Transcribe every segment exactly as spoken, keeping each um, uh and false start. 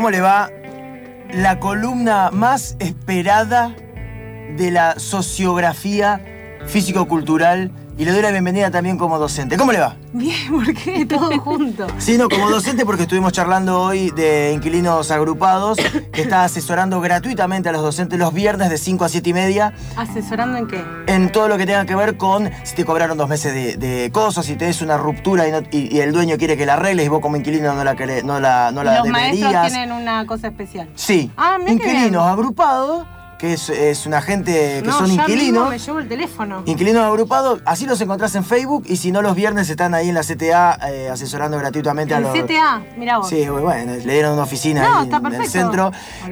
¿Cómo le va? La columna más esperada de la sociografía físico-cultural, y le doy la bienvenida también como docente. ¿Cómo le va? Bien, ¿por qué? Todo junto. Sí, no, como docente porque estuvimos charlando hoy de Inquilinos Agrupados, que está asesorando gratuitamente a los docentes los viernes de cinco a siete y media. ¿Asesorando en qué? En todo lo que tenga que ver con si te cobraron dos meses de, de cosas, si tenés una ruptura y, no, y, y el dueño quiere que la arregles y vos como inquilino no la, querés, no la, no la los deberías. Los maestros tienen una cosa especial. Sí. Ah, mira. Inquilinos Agrupados, que es, es una gente que no, son ya inquilinos. Mismo me llevo el teléfono. Inquilinos Agrupados, así los encontrás en Facebook, y si no, los viernes están ahí en la C T A eh, asesorando gratuitamente ¿En a los... C T A? Mirá vos. Sí, bueno, le dieron una oficina no, ahí está en perfecto. el centro.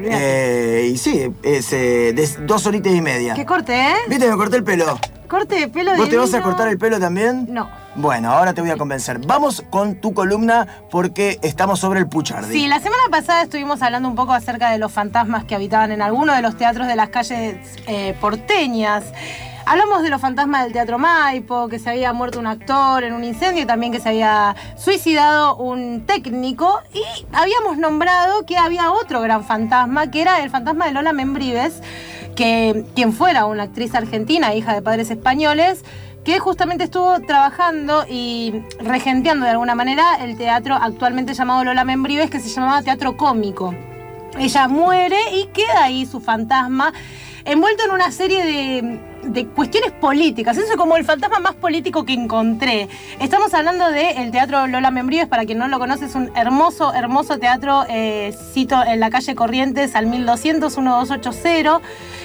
Eh, y sí, es eh, de dos horitas y media. ¿Qué corte, eh? ¿Viste? Me corté el pelo. ¿Corte de pelo? ¿Vos te vas a divino? cortar el pelo también? No. Bueno, ahora te voy a convencer. Vamos con tu columna porque estamos sobre el Puchardi. Sí, la semana pasada estuvimos hablando un poco acerca de los fantasmas que habitaban en algunos de los teatros de las calles eh, porteñas. Hablamos de los fantasmas del Teatro Maipo, que se había muerto un actor en un incendio y también que se había suicidado un técnico. Y habíamos nombrado que había otro gran fantasma, que era el fantasma de Lola Membrives, que quien fuera una actriz argentina, hija de padres españoles, que justamente estuvo trabajando y regenteando de alguna manera el teatro actualmente llamado Lola Membrives, que se llamaba Teatro Cómico. Ella muere y queda ahí su fantasma envuelto en una serie de, de cuestiones políticas. Eso es como el fantasma más político que encontré. Estamos hablando del Teatro Lola Membrives. Para quien no lo conoce, es un hermoso, hermoso teatro, eh, cito, en la calle Corrientes al mil doscientos, doce ochenta,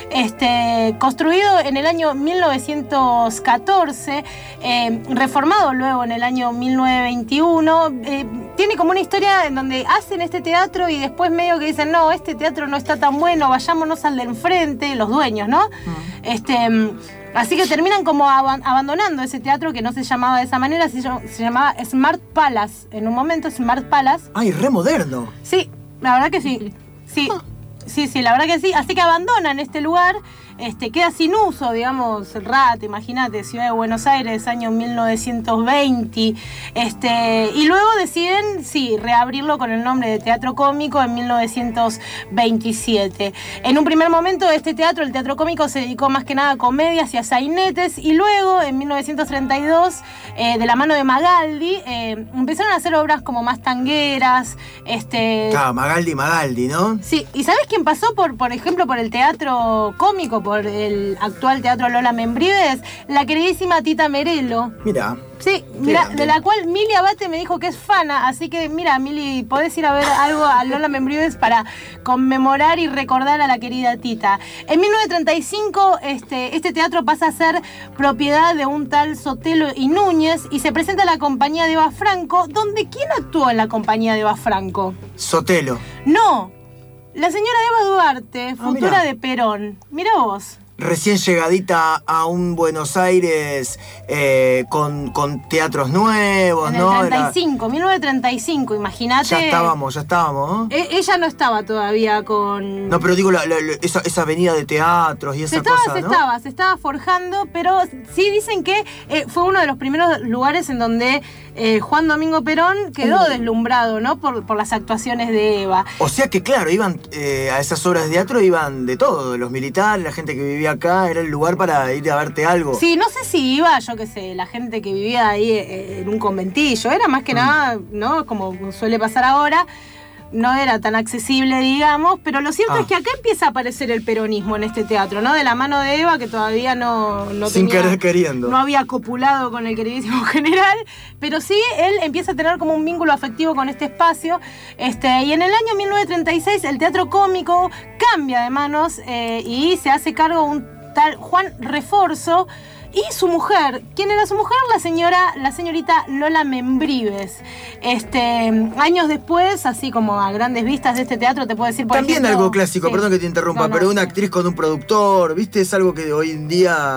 este, construido en el año mil novecientos catorce, eh, reformado luego en el año mil novecientos veintiuno. Eh, tiene como una historia en donde hacen este teatro y después medio que dicen, no, este teatro no está tan bueno, vayámonos al de enfrente, los dueños, ¿no? Mm. Este, así que terminan como ab- abandonando ese teatro que no se llamaba de esa manera, se, se llamaba Smart Palace. En un momento, Smart Palace. ¡Ay, re moderno! Sí, la verdad que sí. Sí. Ah. Sí, sí, la verdad que sí. Así que abandonan este lugar, este, queda sin uso, digamos, el R A T, imagínate, Ciudad de Buenos Aires, año mil novecientos veinte. Este, y luego deciden, sí, reabrirlo con el nombre de Teatro Cómico en mil novecientos veintisiete. En un primer momento, este teatro, el Teatro Cómico, se dedicó más que nada a comedias y a sainetes, y luego, en mil novecientos treinta y dos, eh, de la mano de Magaldi, eh, empezaron a hacer obras como más tangueras. Este... Claro, Magaldi, Magaldi, ¿no? Sí, ¿y sabés quién pasó, por, por ejemplo, por el Teatro Cómico, por el actual Teatro Lola Membrives? La queridísima Tita Merelo. Mirá. Sí, mira, de la cual Mili Abate me dijo que es fana, así que mira, Mili, podés ir a ver algo a Lola Membrives para conmemorar y recordar a la querida Tita. En mil novecientos treinta y cinco este, este teatro pasa a ser propiedad de un tal Sotelo y Núñez y se presenta la compañía de Eva Franco, donde ¿quién actuó en la compañía de Eva Franco? Sotelo. No, la señora Eva Duarte, futura ah, de Perón. Mira vos. Recién llegadita a un Buenos Aires eh, con, con teatros nuevos, en ¿no? En el treinta y cinco, Era... mil novecientos treinta y cinco, imagínate. Ya estábamos, ya estábamos, ¿no? E- ella no estaba todavía con... No, pero digo, la, la, la, esa, esa avenida de teatros y esa se estaba, cosa, se ¿no? estaba, se estaba forjando, pero sí dicen que eh, fue uno de los primeros lugares en donde eh, Juan Domingo Perón quedó uh. deslumbrado, ¿no? Por, por las actuaciones de Eva. O sea que, claro, iban eh, a esas obras de teatro, iban de todo, los militares, la gente que vivía acá, era el lugar para ir a verte algo. Sí, no sé si iba, yo qué sé, la gente que vivía ahí eh, en un conventillo, era más que mm. nada, ¿no? Como suele pasar ahora, no era tan accesible, digamos, pero lo cierto ah. es que acá empieza a aparecer el peronismo en este teatro, ¿no? De la mano de Eva, que todavía no, no Sin tenía, querer queriendo. no había copulado con el queridísimo general, pero sí, él empieza a tener como un vínculo afectivo con este espacio, este, y en el año mil novecientos treinta y seis el Teatro Cómico cambia de manos eh, y se hace cargo un tal Juan Reforzo y su mujer. ¿Quién era su mujer? La señora, la señorita Lola Membrives. Este, años después, así como a grandes vistas de este teatro, te puedo decir, por También ejemplo, algo clásico, sí. Perdón que te interrumpa, no, no, pero una actriz con un productor, ¿viste? Es algo que hoy en día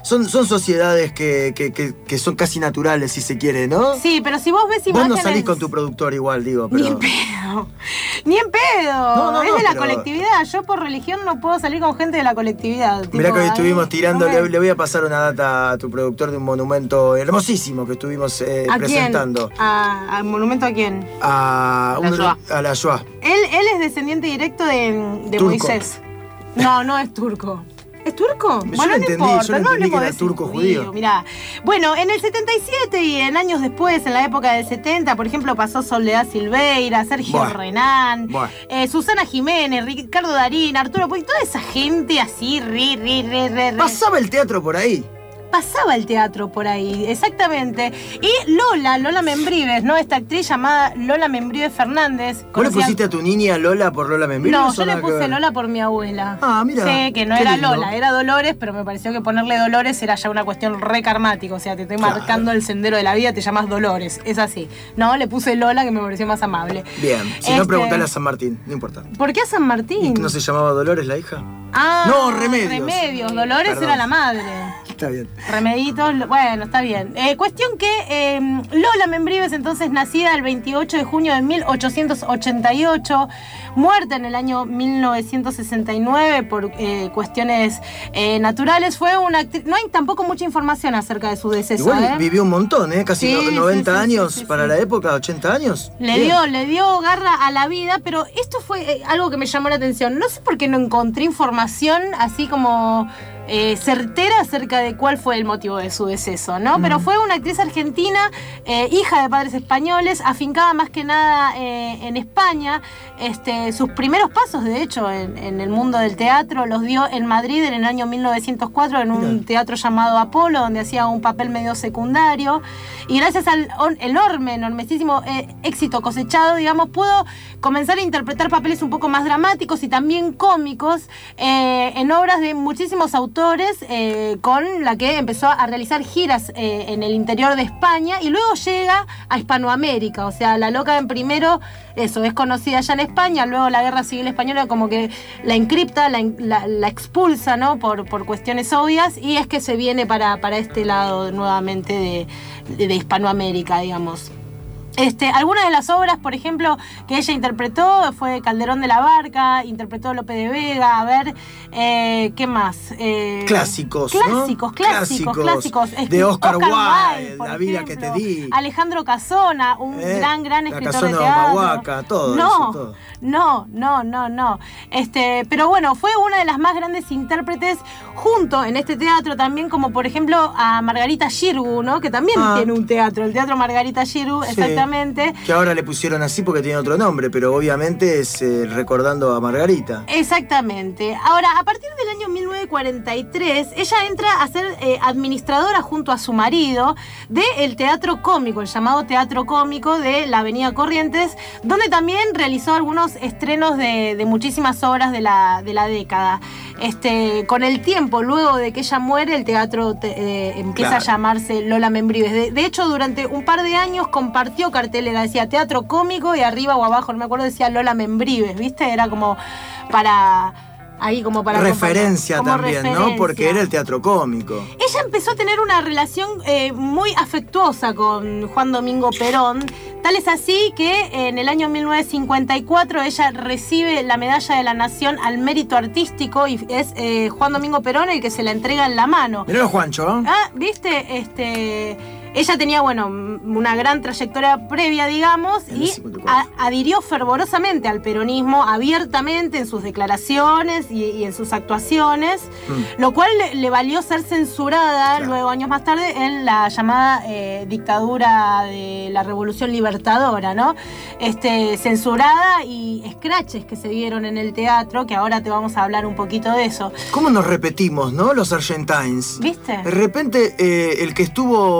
son, son sociedades que, que, que, que son casi naturales, si se quiere, ¿no? Sí, pero si vos ves Vos imágenes... no salís con tu productor igual, digo, pero... Ni en pedo. Ni en pedo. No, no, es no, de la pero- colectividad. Yo por religión no puedo salir con gente de la colectividad. Mirá Tipo, que hoy ahí, estuvimos tirando, no me- le, le voy a pasar una data a tu productor de un monumento hermosísimo que estuvimos eh, ¿A presentando. quién? ¿A, ¿Al monumento a quién? A, La un- Shoah. a la Shoah. Él, él es descendiente directo de, de Turco. Moisés. No, no es turco. ¿Es turco? Yo Bueno, lo no entendí, importa, yo lo no entendí hablemos que de era ese turco judío. Mirá, bueno, en el setenta y siete y en años después, en la época del setenta, por ejemplo, pasó Soledad Silveira, Sergio Buah. Renán, Buah. eh, Susana Jiménez, Ricardo Darín, Arturo Puig, toda esa gente así, ri, ri, ri, ri, ri. Pasaba el teatro por ahí. Pasaba el teatro por ahí, exactamente. Y Lola, Lola Membrives, ¿no? Esta actriz llamada Lola Membrives Fernández. ¿Vos le conocida- pusiste a tu niña Lola por Lola Membrives? No, o yo le nada que puse ver? Lola por mi abuela. Ah, mira, Sí, que no qué era lindo. Lola, era Dolores, pero me pareció que ponerle Dolores era ya una cuestión re karmática. O sea, te estoy Claro. marcando el sendero de la vida, te llamas Dolores. Es así. No, le puse Lola, que me pareció más amable. Bien, si Este, no, preguntale a San Martín, no importa. ¿Por qué a San Martín? ¿No se llamaba Dolores la hija? Ah, No, Remedios. Remedios. Dolores Perdón. era la madre. Está bien. Remeditos, lo- bueno, está bien. Eh, cuestión que eh, Lola Membrives, entonces nacida el veintiocho de junio de mil ochocientos ochenta y ocho, muerta en el año mil novecientos sesenta y nueve por eh, cuestiones eh, naturales, fue una actriz. No hay tampoco mucha información acerca de su deceso. Igual ¿eh? vivió un montón, ¿eh? Casi Sí, no- sí, noventa sí, años sí, sí, para sí. la época, ochenta años. Le Bien. dio, le dio garra a la vida, pero esto fue eh, algo que me llamó la atención. No sé por qué no encontré información así como eh, certera acerca de cuál fue el motivo de su deceso, ¿no? Pero fue una actriz argentina, eh, hija de padres españoles, afincada más que nada eh, en España. Este, sus primeros pasos, de hecho, en, en el mundo del teatro los dio en Madrid en el año mil novecientos cuatro en un Mirá. teatro llamado Apolo, donde hacía un papel medio secundario. Y gracias al on- enorme, enormísimo eh, éxito cosechado, digamos, pudo comenzar a interpretar papeles un poco más dramáticos y también cómicos eh, en obras de muchísimos autores, eh, con la que empezó a realizar giras eh, en el interior de España y luego llega a Hispanoamérica. O sea, la loca en primero, eso, es conocida ya en España, luego la Guerra Civil Española como que la encripta, la, la- la expulsa, ¿no? Por, por cuestiones obvias, y es que se viene para, para este lado nuevamente de, de, de Hispanoamérica, digamos. Este, algunas de las obras, por ejemplo, que ella interpretó fue Calderón de la Barca, interpretó Lope de Vega, a ver, eh, ¿qué más? Eh, Clásicos, ¿no? Clásicos, clásicos, Clásicos. clásicos. De Oscar Wilde, por La vida que te ejemplo. di. Alejandro Casona, un Eh, gran, gran La escritor Casona de de teatro. Humahuaca, todo no, eso, todo. No, no, no, no. Este, pero bueno, fue una de las más grandes intérpretes junto en este teatro también, como por ejemplo a Margarita Xirgu, ¿no? Que también Ah. tiene un teatro, el Teatro Margarita Xirgu, Sí. exactamente. Que ahora le pusieron así porque tiene otro nombre, pero obviamente es eh, recordando a Margarita. Exactamente. Ahora, a partir del año mil novecientos cuarenta y tres, ella entra a ser eh, administradora junto a su marido del Teatro Cómico, el llamado Teatro Cómico de la Avenida Corrientes, donde también realizó algunos estrenos de, de muchísimas obras de la, de la década. Este, con el tiempo, luego de que ella muere, el teatro te- eh, empieza Claro. a llamarse Lola Membrives. De, de hecho, durante un par de años compartió cartelera, decía Teatro Cómico y arriba o abajo, no me acuerdo, decía Lola Membrives, ¿viste? Era como para... Ahí como para... Referencia como también, ¿no? referencia. Porque era el teatro cómico. Ella empezó a tener una relación eh, muy afectuosa con Juan Domingo Perón, tal es así que en el año mil novecientos cincuenta y cuatro ella recibe la Medalla de la Nación al Mérito Artístico y es eh, Juan Domingo Perón el que se la entrega en la mano. Mirá, Juancho, ¿eh? Ah, ¿viste? Este, ella tenía, bueno, una gran trayectoria previa, digamos, En el y cincuenta y cuatro. a- adhirió fervorosamente al peronismo, abiertamente en sus declaraciones y, y en sus actuaciones, Mm. lo cual le, le valió ser censurada Claro. luego, años más tarde, en la llamada eh, dictadura de la Revolución Libertadora, ¿no? Este, censurada y escraches que se dieron en el teatro, que ahora te vamos a hablar un poquito de eso. ¿Cómo nos repetimos, no? Los Argentines. ¿Viste? De repente, eh, el que estuvo a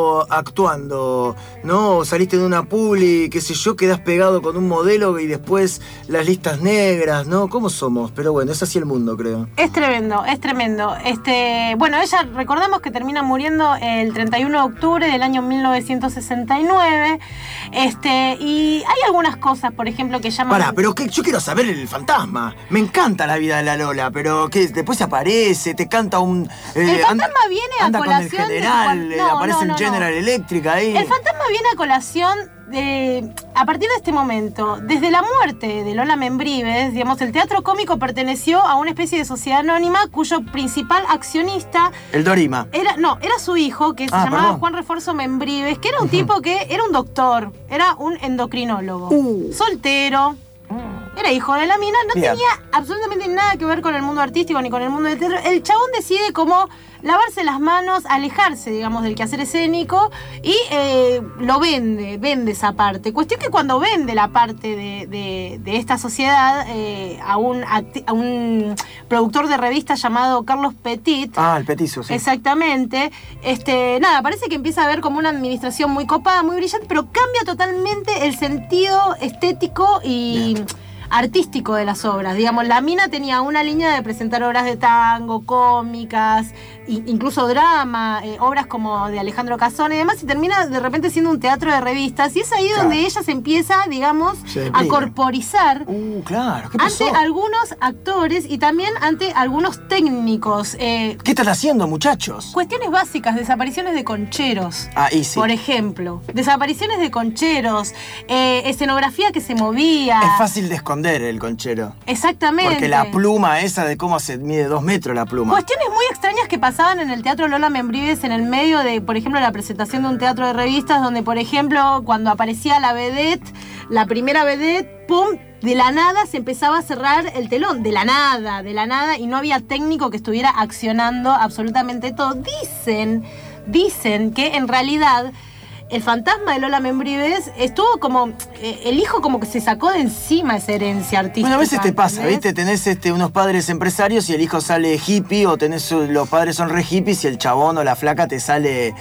actuando, ¿no? O saliste de una publi, qué sé yo, quedás pegado con un modelo y después las listas negras, ¿no? ¿Cómo somos? Pero bueno, es así el mundo, creo. Es tremendo, es tremendo. Este, bueno, ella, recordamos que termina muriendo el treinta y uno de octubre del año mil novecientos sesenta y nueve. Este, y hay algunas cosas, por ejemplo, que llaman... Pará, pero que yo quiero saber el fantasma. Me encanta la vida de la Lola, pero que después se aparece, te canta un... Eh, el fantasma anda, viene a anda colación... Con el general, de... no, aparece no, no, en General no. Electric ahí. El fantasma viene a colación de, a partir de este momento. Desde la muerte de Lola Membrives, digamos, el teatro cómico perteneció a una especie de sociedad anónima cuyo principal accionista... El Dorima. Era, no, era su hijo, que se ah, llamaba perdón. Juan Refuerzo Membrives, que era un uh-huh. tipo que era un doctor, era un endocrinólogo, uh. soltero, uh. era hijo de la mina, no Bien. tenía absolutamente nada que ver con el mundo artístico ni con el mundo del teatro. El chabón decide como lavarse las manos, alejarse, digamos, del quehacer escénico y eh, lo vende, vende esa parte. Cuestión que cuando vende la parte de, de, de esta sociedad eh, a, un, a un productor de revistas llamado Carlos Petit. Ah, el Petizo, sí. Exactamente. Este, nada, parece que empieza a ver como una administración muy copada, muy brillante, pero cambia totalmente el sentido estético y... Bien. artístico de las obras. Digamos, la mina tenía una línea de presentar obras de tango, cómicas, incluso drama, eh, obras como de Alejandro Casone y demás, y termina de repente siendo un teatro de revistas, y es ahí claro. donde ella se empieza, digamos, se a corporizar uh, claro. ¿Qué pasó? ante algunos actores y también ante algunos técnicos. Eh, ¿Qué están haciendo, muchachos? Cuestiones básicas, desapariciones de concheros. Ah, y sí. Por ejemplo, desapariciones de concheros, eh, escenografía que se movía. Es fácil de esconder el conchero. Exactamente. Porque la pluma esa de cómo se mide dos metros la pluma. Cuestiones muy extrañas que pasaban en el Teatro Lola Membrives en el medio de, por ejemplo, la presentación de un teatro de revistas donde, por ejemplo, cuando aparecía la vedette, la primera vedette, pum, de la nada se empezaba a cerrar el telón. De la nada, de la nada, y no había técnico que estuviera accionando absolutamente todo. Dicen, dicen que en realidad... el fantasma de Lola Membrives estuvo como... Eh, el hijo como que se sacó de encima esa herencia artística. Bueno, a veces te pasa, ¿entendés? ¿viste? Tenés este, unos padres empresarios y el hijo sale hippie, o tenés los padres son re hippies y el chabón o la flaca te sale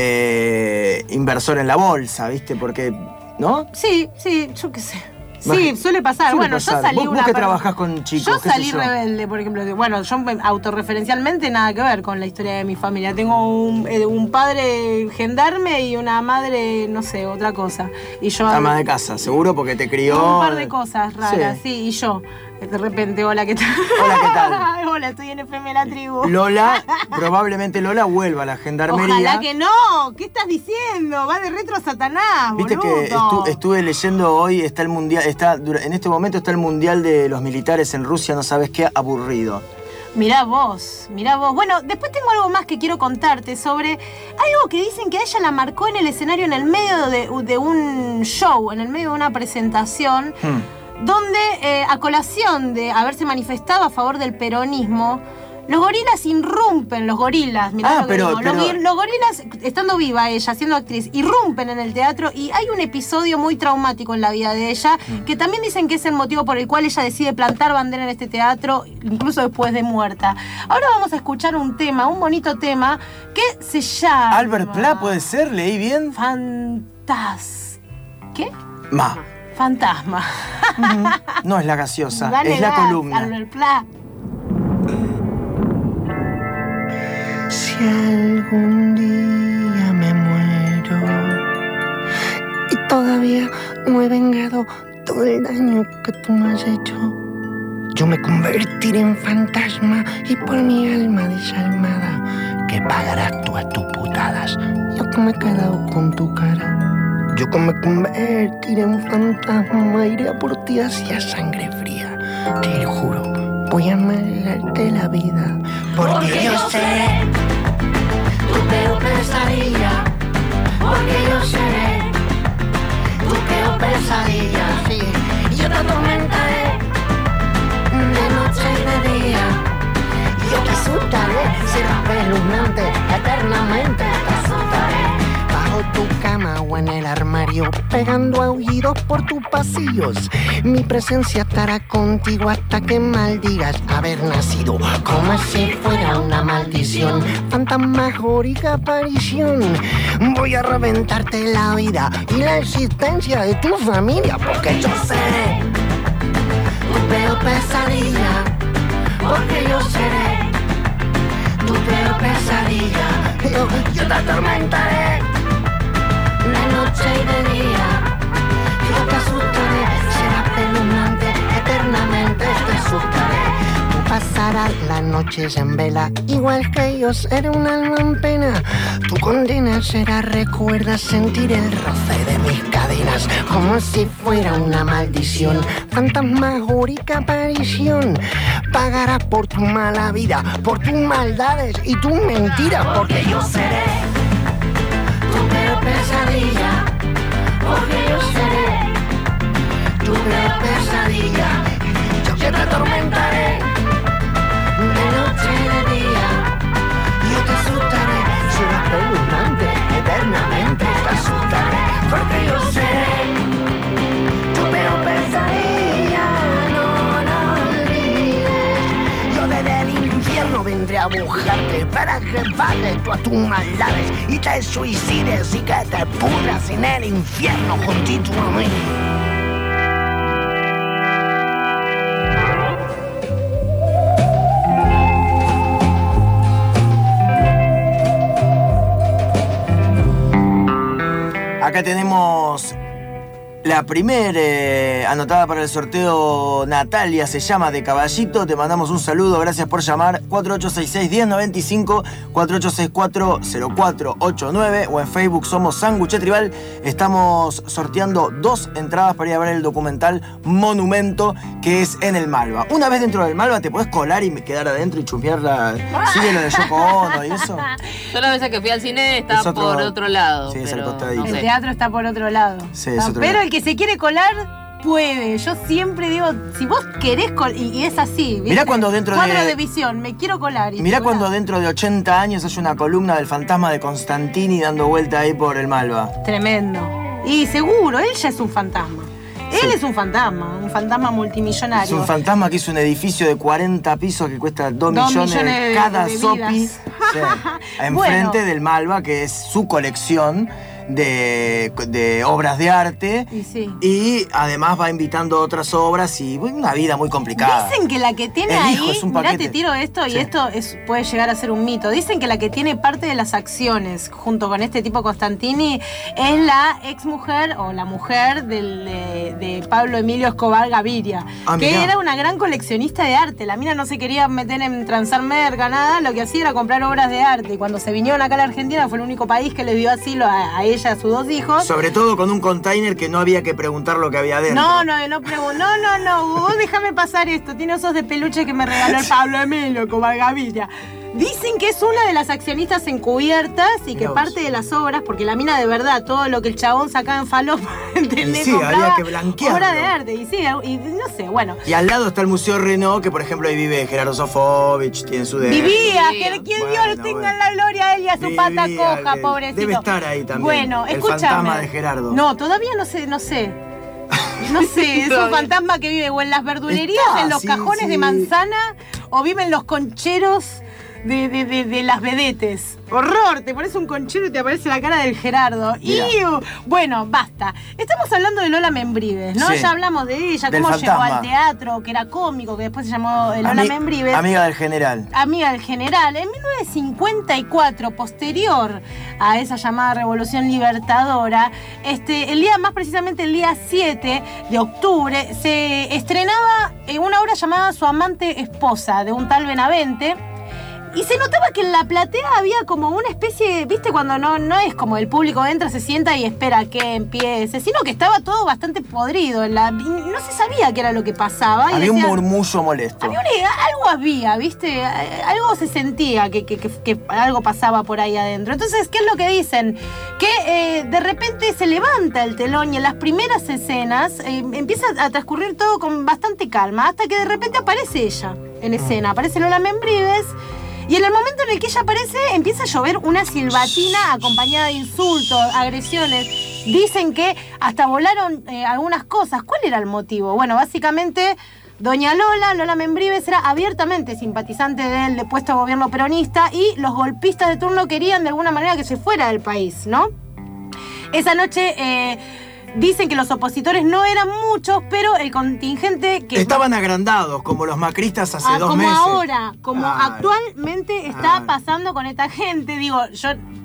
eh, inversor en la bolsa, ¿viste? Porque, ¿no? Sí, sí, yo qué sé. Sí, suele pasar. Suele bueno, pasar. yo salí ¿Vos, una... vos que trabajás con chicos, yo qué salí sé yo? rebelde, por ejemplo. Bueno, yo autorreferencialmente nada que ver con la historia de mi familia. Tengo un, eh, un padre gendarme y una madre, no sé, otra cosa. Y yo... ama de casa, seguro, porque te crió... un par de cosas raras, sí, sí y yo... de repente, hola, ¿qué tal? Hola, ¿qué tal? Hola, estoy en F M La Tribu. Lola, probablemente Lola vuelva a la gendarmería. Ojalá que no. ¿Qué estás diciendo? Va de retro a Satanás, Viste boludo. que estu estuve leyendo hoy, está el mundial, está en este momento está el mundial de los militares en Rusia, no sabes qué, aburrido. Mirá vos, mirá vos. Bueno, después tengo algo más que quiero contarte sobre algo que dicen que a ella la marcó en el escenario en el medio de, de un show, en el medio de una presentación. Hmm. Donde, eh, a colación de haberse manifestado a favor del peronismo, los gorilas irrumpen, los gorilas, mirá ah, lo que pero, digo, pero... Los, los gorilas, estando viva ella, siendo actriz, irrumpen en el teatro y hay un episodio muy traumático en la vida de ella, mm. que también dicen que es el motivo por el cual ella decide plantar bandera en este teatro, incluso después de muerta. Ahora vamos a escuchar un tema, un bonito tema, que se llama... Albert Pla, ¿puede ser? ¿Leí bien? Fantas... ¿Qué? Ma. Fantasma. Uh-huh. No es la gaseosa, Dale es la gas, columna. Albert Pla. Si algún día me muero y todavía no he vengado todo el daño que tú me has hecho, yo me convertiré en fantasma y por mi alma desalmada que pagarás tú a tus putadas. Yo que me he quedado con tu cara. Yo que me convertiré en fantasma, iré a por ti hacia sangre fría. Te lo juro, voy a amargarte la vida. Porque, porque yo seré tu peor pesadilla. Porque yo seré tu peor pesadilla. Sí, yo te atormentaré de noche y de día. Yo te asustaré, serás espeluznante, eternamente te asustaré. Bajo tu cama o en el armario, pegando aullidos por tus pasillos. Mi presencia estará contigo hasta que maldigas haber nacido, como si fuera una maldición, fantasmagórica aparición. Voy a reventarte la vida y la existencia de tu familia, porque yo seré tu peor pesadilla, porque yo seré tu peor pesadilla. Yo, yo te atormentaré de noche y de día. Yo te asustaré, será espeluznante, eternamente te asustaré. Tú pasarás las noches en vela, igual que yo seré un alma en pena. Tu condena será, recuerda sentir el roce de mis cadenas, como si fuera una maldición, fantasmagórica aparición. Pagarás por tu mala vida, por tus maldades y tus mentiras, porque yo seré tu peor pesadilla, porque yo seré tu peor pesadilla. Yo que te atormentaré de noche y de día. Yo te asustaré, será espeluznante, eternamente te asustaré, porque yo seré tu peor pesadilla. No, no olvides, yo desde el infierno vendré a buscarte para que pagues tú a tus maldades y te suicides y que te pudras en el infierno juntito a mí. Acá tenemos la primera eh, anotada para el sorteo. Natalia se llama, de Caballito. Te mandamos un saludo, gracias por llamar. cuatro ocho seis seis, uno cero nueve cinco, cuatro ocho seis cuatro, cero cuatro ocho nueve o en Facebook somos Sándwich Tribal. Estamos sorteando dos entradas para ir a ver el documental Monumento, que es en el Malva. Una vez dentro del Malva te podés colar y quedar adentro y chumpear la... Sigue lo de Yoko Ono y eso. Yo la vez que fui al cine estaba otro, por otro lado. Sí, es pero el costadito. no sé. El teatro está por otro lado. Sí, es otro Pero lado. el que se quiere colar puede. Yo siempre digo, si vos querés colar, y, y es así, ¿viste? Mirá cuando dentro Cuadro de... de visión, me quiero colar. Y Mirá colá. cuando dentro de ochenta años hay una columna del fantasma de Constantini dando vuelta ahí por el Malva. Tremendo. Y seguro, él ya es un fantasma. Él Sí. es un fantasma, un fantasma multimillonario. Es un fantasma que hizo un edificio de cuarenta pisos que cuesta dos Dos millones, millones de- cada de sopi. vidas. Sí. Enfrente Bueno. del Malva, que es su colección de, de obras de arte. Y sí. Y además va invitando otras obras y una vida muy complicada. Dicen que la que tiene El ahí, hijo es un mirá, paquete. te tiro esto y Sí. esto es, puede llegar a ser un mito. Dicen que la que tiene parte de las acciones junto con este tipo Constantini es la ex mujer o la mujer del, de, de Pablo Emilio Escobar Gaviria, Ah, que mirá. era una gran coleccionista de arte. La mina no se quería meter en transar merca, nada, lo que hacía era comprar obras de arte. Y cuando se vinieron acá a la Argentina fue el único país que le dio asilo a, a ella y a sus dos hijos. Sobre todo con un container que no había que preguntar lo que había adentro. No, no, no pregunto. No, no, no. Vos déjame pasar esto. Tiene osos de peluche que me regaló el Pablo Emilio Escobar Gaviria. Dicen que es una de las accionistas encubiertas y que Mirá vos. parte de las obras, porque la mina de verdad, todo lo que el chabón sacaba en falopa, ¿entendés? Y sí, Compraba había que blanquearlo. obra de arte. Y sí, y no sé, bueno. Y al lado está el Museo Renault, que por ejemplo ahí vive Gerardo Sofovich, tiene su dedo. Vivía, Vivía. que quien Bueno, Dios tenga bueno. en la gloria a él y a su pata Vivía, coja, debe- pobrecito. debe estar ahí también, Bueno, el escúchame. fantasma de Gerardo. No, todavía no sé, no sé. No sé, es un Todavía. fantasma que vive o en las verdulerías, Está, en los sí, cajones sí. de manzana, o vive en los concheros de, de, de, de las vedetes. Horror, te pones un conchero y te aparece la cara del Gerardo. Mirá. ¡Iu! Bueno, basta. Estamos hablando de Lola Membrives, ¿no? Sí. Ya hablamos de ella, Del cómo llegó fantasma. al teatro, que era cómico, que después se llamó eh, Lola Ami- Membrives. Amiga del general. Amiga del general. En mil novecientos cincuenta y cuatro, posterior a esa llamada Revolución Libertadora, este, el día, más precisamente el día siete de octubre, se estrenaba eh, una obra llamada Su amante esposa, de un tal Benavente. Y se notaba que en la platea había como una especie, viste, cuando no, no es como el público entra, se sienta y espera que empiece, sino que estaba todo bastante podrido. En la, y no se sabía qué era lo que pasaba. y Había un decían- murmullo molesto. había una- algo había, ¿viste? Algo se sentía que, que- que- que algo pasaba por ahí adentro. Entonces, ¿qué es lo que dicen? Que eh, de repente se levanta el telón y en las primeras escenas eh, empieza a transcurrir todo con bastante calma, hasta que de repente aparece ella en escena. Aparece Lola Membrives Y en el momento en el que ella aparece, empieza a llover una silbatina acompañada de insultos, agresiones. Dicen que hasta volaron eh, algunas cosas. ¿Cuál era el motivo? Bueno, básicamente, doña Lola, Lola Membrives, era abiertamente simpatizante del depuesto gobierno peronista y los golpistas de turno querían de alguna manera que se fuera del país, ¿no? Esa noche... Eh, Dicen que los opositores no eran muchos, pero el contingente que... Estaban agrandados, como los macristas hace ah, dos como meses. Como ahora, como claro. actualmente está claro. pasando con esta gente. Digo, yo...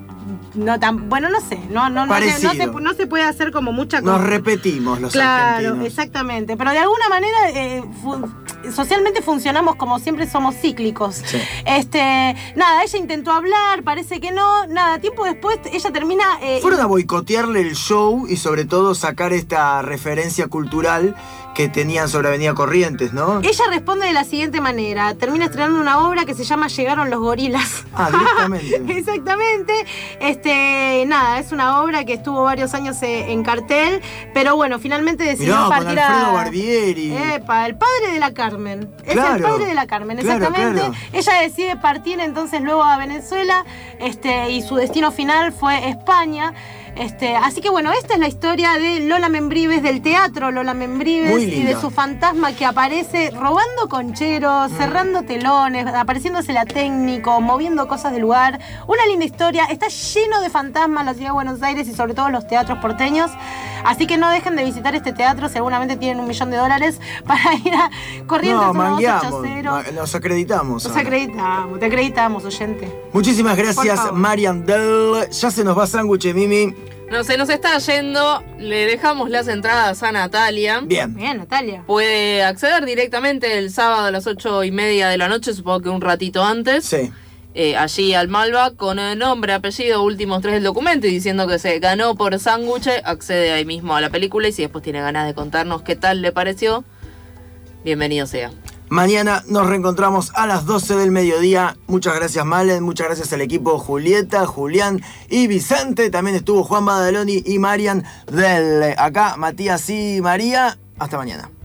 No tan, bueno, no sé, no, no, no, se, no, se, no se puede hacer como mucha cosa. Nos repetimos los claro, argentinos. Claro, exactamente. Pero de alguna manera eh, fu socialmente funcionamos como siempre, somos cíclicos. Sí. Este, nada, ella intentó hablar, parece que no, nada, tiempo después ella termina... Eh, Fueron a boicotearle el show y sobre todo sacar esta referencia cultural que tenían sobre Avenida Corrientes, ¿no? Ella responde de la siguiente manera, termina estrenando una obra que se llama Llegaron los gorilas. Ah, directamente. Exactamente. Este, nada, es una obra que estuvo varios años en cartel, pero bueno, finalmente decidió Mirá, partir con Alfredo a... Barbieri. Epa, el padre de la Carmen. Es claro, el padre de la Carmen, claro, exactamente. Claro. Ella decide partir entonces luego a Venezuela, este, y su destino final fue España. Este, así que bueno, esta es la historia de Lola Membrives, del teatro Lola Membrives y de su fantasma que aparece robando concheros, mm. cerrando telones, apareciéndose a técnico, moviendo cosas del lugar. Una linda historia, está lleno de fantasmas la ciudad de Buenos Aires y sobre todo los teatros porteños. Así que no dejen de visitar este teatro, seguramente tienen un millón de dólares para ir a Corrientes no, uno dos ocho cero. Nos acreditamos. Nos ahora. acreditamos, te acreditamos, oyente. Muchísimas gracias, Marian Del. Ya se nos va sándwich, Mimi. No, se nos está yendo, le dejamos las entradas a Natalia. Bien. Bien, Natalia. Puede acceder directamente el sábado a las ocho y media de la noche, supongo que un ratito antes. Sí. Eh, allí al Malva, con el nombre, apellido, últimos tres del documento y diciendo que se ganó por sándwich, accede ahí mismo a la película y si después tiene ganas de contarnos qué tal le pareció, bienvenido sea. Mañana nos reencontramos a las doce del mediodía. Muchas gracias, Malen. Muchas gracias al equipo Julieta, Julián y Vicente. También estuvo Juan Badaloni y Marian Del. Acá, Matías y María. Hasta mañana.